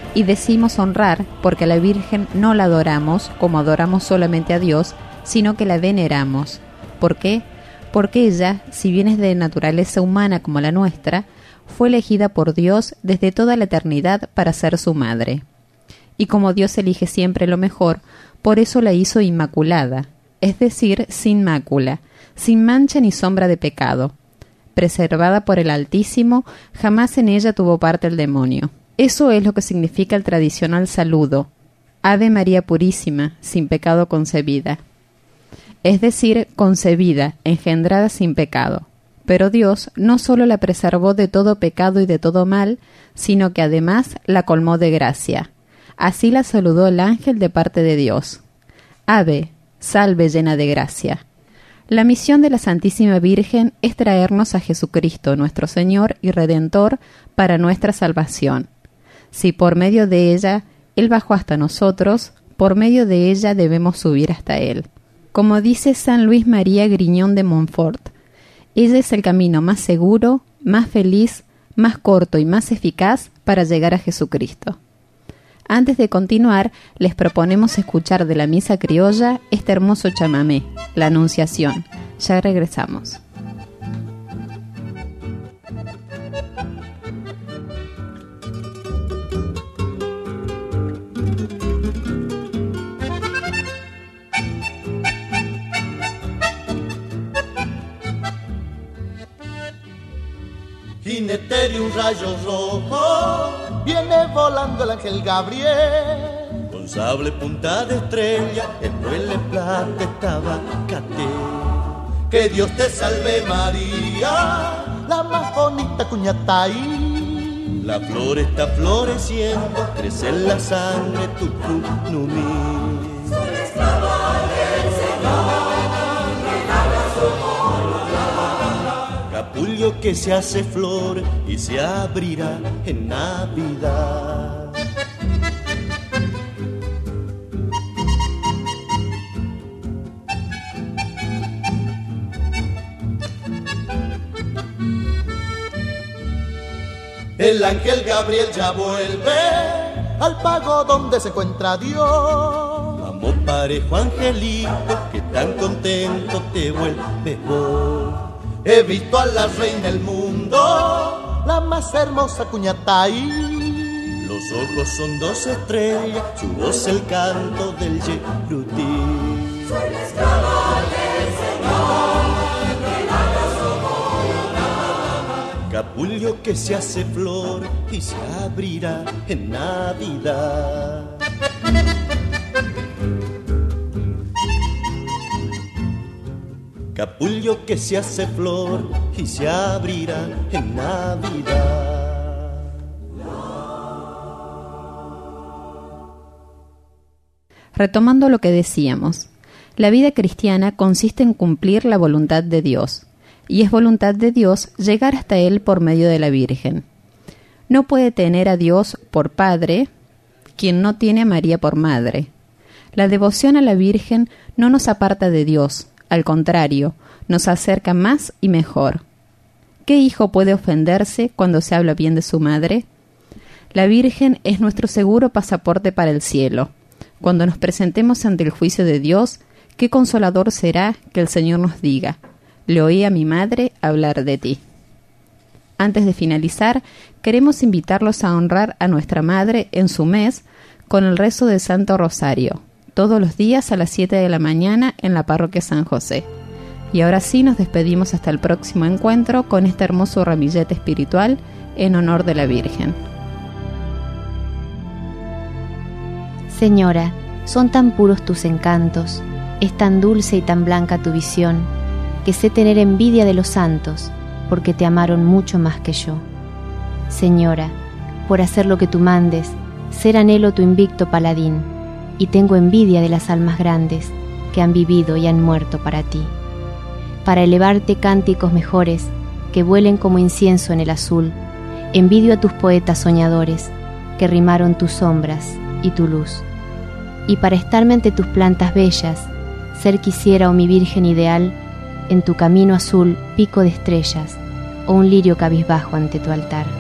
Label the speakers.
Speaker 1: Y decimos honrar porque a la Virgen no la adoramos como adoramos solamente a Dios, sino que la veneramos. ¿Por qué? Porque ella, si bien es de naturaleza humana como la nuestra, fue elegida por Dios desde toda la eternidad para ser su madre. Y como Dios elige siempre lo mejor, por eso la hizo inmaculada, es decir, sin mácula, sin mancha ni sombra de pecado. Preservada por el Altísimo, jamás en ella tuvo parte el demonio. Eso es lo que significa el tradicional saludo: Ave María Purísima, sin pecado concebida. Es decir, concebida, engendrada sin pecado. Pero Dios no solo la preservó de todo pecado y de todo mal, sino que además la colmó de gracia. Así la saludó el ángel de parte de Dios: Ave, salve llena de gracia. La misión de la Santísima Virgen es traernos a Jesucristo, nuestro Señor y Redentor, para nuestra salvación. Si por medio de ella Él bajó hasta nosotros, por medio de ella debemos subir hasta Él. Como dice San Luis María Griñón de Montfort, ella es el camino más seguro, más feliz, más corto y más eficaz para llegar a Jesucristo. Antes de continuar, les proponemos escuchar de la misa criolla este hermoso chamamé, la Anunciación. Ya regresamos.
Speaker 2: Jinete de un rayo rojo, viene volando el ángel Gabriel. Con sable punta de estrella, el vuelo en plata estaba Cate. Que Dios te salve María, la más bonita cuñataí. La flor está floreciendo, crece en la sangre tu numí. Soy esclava del Señor, que habla su capullo que se hace flor y se abrirá en Navidad. El ángel Gabriel ya vuelve al pago donde se encuentra Dios. Vamos parejo angelito, que tan contento te vuelves vos. He visto a la reina del mundo, la más hermosa cuñataí. Los ojos son dos estrellas, su voz el canto del Yerutí. Soy la esclava del Señor, que nada somos. Capullo que se hace flor y se abrirá en Navidad. Capullo que se hace flor y se abrirá en Navidad.
Speaker 1: Retomando lo que decíamos, la vida cristiana consiste en cumplir la voluntad de Dios, y es voluntad de Dios llegar hasta Él por medio de la Virgen. No puede tener a Dios por Padre quien no tiene a María por Madre. La devoción a la Virgen no nos aparta de Dios. Al contrario, nos acerca más y mejor. ¿Qué hijo puede ofenderse cuando se habla bien de su madre? La Virgen es nuestro seguro pasaporte para el cielo. Cuando nos presentemos ante el juicio de Dios, qué consolador será que el Señor nos diga: le oí a mi madre hablar de ti. Antes de finalizar, queremos invitarlos a honrar a nuestra madre en su mes con el rezo del Santo Rosario, todos los días a las 7 de la mañana en la parroquia San José. Y ahora sí nos despedimos hasta el próximo encuentro con este hermoso ramillete espiritual en honor de la Virgen.
Speaker 3: Señora, son tan puros tus encantos, es tan dulce y tan blanca tu visión, que sé tener envidia de los santos, porque te amaron mucho más que yo. Señora, por hacer lo que tú mandes, ser anhelo tu invicto paladín, y tengo envidia de las almas grandes que han vivido y han muerto para ti. Para elevarte cánticos mejores que vuelen como incienso en el azul, envidio a tus poetas soñadores que rimaron tus sombras y tu luz. Y para estarme ante tus plantas bellas, ser quisiera, oh mi Virgen ideal, en tu camino azul pico de estrellas, o un lirio cabizbajo ante tu altar.